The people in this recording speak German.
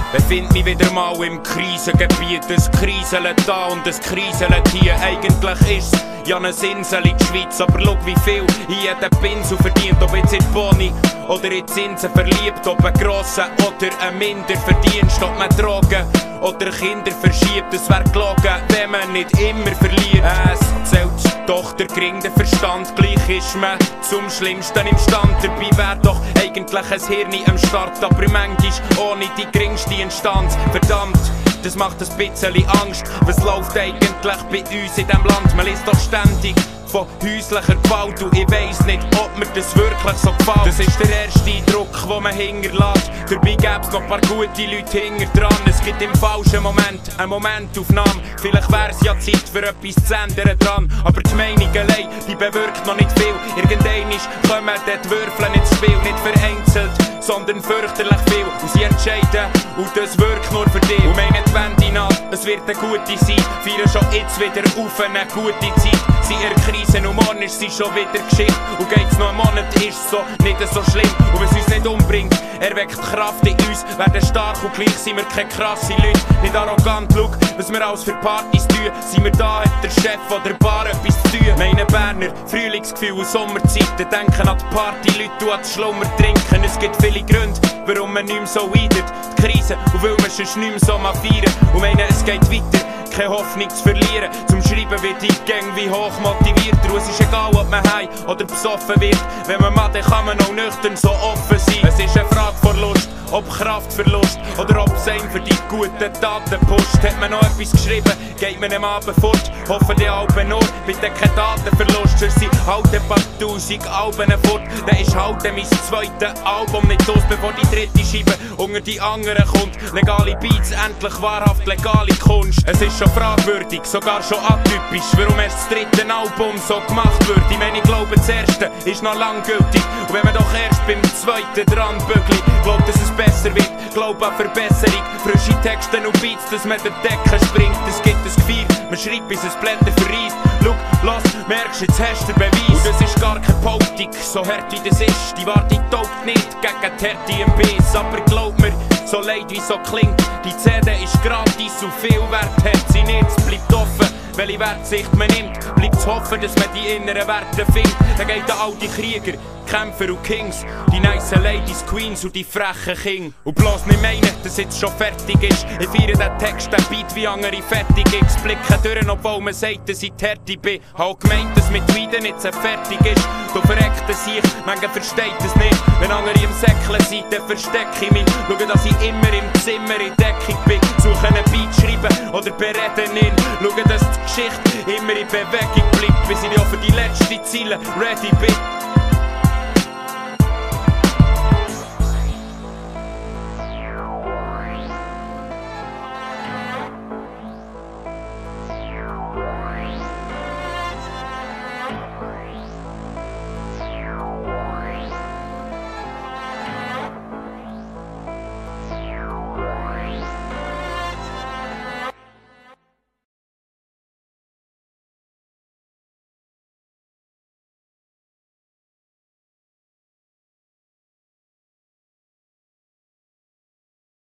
Befind mich wieder mal im Krisengebiet. Es kriselt da und es kriselt hier. Eigentlich ist's ja eine Insel in der Schweiz, aber schau wie viel in jeden Pinsel verdient. Ob jetzt in die Boni oder in die Zinsen verliebt, ob ein grosser oder ein minder Verdienst, ob man Drogen oder Kinder verschiebt. Es wär gelogen, wenn man nicht immer verliert. Es zählt doch der geringe Verstand, gleich ist man zum Schlimmsten im Stand. Dabei wär doch eigentlich ein Hirn am Start, aber manchmal ohne die geringste Instanz. Verdammt, das macht ein bisschen Angst. Was läuft eigentlich bei uns in diesem Land? Man liest doch ständig von häuslicher Gewalt und ich weiss nicht, ob mir das wirklich so gefällt. Das ist der erste Eindruck, den man hinterlässt. Dabei gäb's noch ein paar gute Leute hinter dran. Es gibt im falschen Moment eine Momentaufnahme. Vielleicht wär's ja Zeit für etwas zu ändern dran. Aber die Meinung allein, die bewirkt noch nicht viel. Irgendwann kommen dort Würfel ins Spiel. Nicht vereinzelt, sondern fürchterlich viel. Und sie entscheiden, und das wirkt nur für dich. Und meinen die Wende nach, es wird eine gute sein. Feiern schon jetzt wieder auf eine gute Zeit. Sie in der Krise und morgen ist sie schon wieder Geschichte. Und geht's noch einen Monat, ist so nicht so schlimm. Und wenn es uns nicht umbringt, erweckt Kraft in uns. Werden stark und gleich sind wir keine krasse Leute. Nicht arrogant, schau, was wir alles für Partys tun. Sind wir da, hat der Chef oder Bar etwas zu tun. Meine Berner, Frühlingsgefühl und Sommerzeiten. Denken an die Party-Leute und an das Schlummer trinken. Es gibt viele Gründe, warum man nicht mehr so weidet. Die Krise, und weil man sonst nicht mehr so mal feiern. Und meinen, es geht weiter. Keine Hoffnung zu verlieren. Zum Schreiben wird ich gang wie hoch motiviert. Und es ist egal, ob man heim oder besoffen wird. Wenn man macht, dann kann man auch nüchtern so offen sein. Es ist eine Frage von Lust, ob Kraftverlust oder ob es einem für die guten Taten pusht. Hat man noch etwas geschrieben, geht man am Abend fort. Hoffen die Alben nur, bitte kein Datenverlust. Sonst sind halt ein paar tausend Alben fort. Dann ist halt mein zweites Album nicht aus, bevor die dritte Scheibe unter die anderen kommt. Legale Beats, endlich wahrhaft legale Kunst. Es ist schon fragwürdig, sogar schon atypisch, warum erst das dritte Album so gemacht wird. Ich meine, ich glaube, das erste ist noch lang gültig. Und wenn man doch erst beim zweiten dran bügelt, glaubt, dass es besser wird, glaub an Verbesserung. Frische Texte und Beats, dass man den Decken springt. Es gibt ein Gefühl, man schreibt bis es Blätter verreist. Schau, los, merkst, jetzt hast du den Beweis. Und das ist gar keine Politik, so hart wie das ist. Die Wartung taugt nicht gegen die Härte im Biss. Aber glaub mir, so leid wie so klingt, die CD ist gratis und viel wert hat sie nicht. Es bleibt offen, welche Wertsicht man nimmt. Bleibt zu hoffen, dass man die inneren Werte findet. Dann geht an all die Krieger, Kämpfer und Kings, die nice Ladies, Queens und die frechen King. Und bloß nicht meinen, dass jetzt schon fertig ist. Ich feiere den Text, den Beat wie andere fertig ist. Blicke durch, obwohl man sagt, dass ich die Härte bin. Hab gemeint, dass mit Weiden jetzt fertig ist. Du verreckt es sich, manche versteht es nicht. Wenn andere im Säckchen sind, dann verstecke ich mich. Schau, dass ich immer im Zimmer in Deckung bin. Suche einen Beat schreiben oder bereden ihn. Schau, dass die Geschichte immer in Bewegung bleibt, bis ich auch für die letzte Ziele ready bin.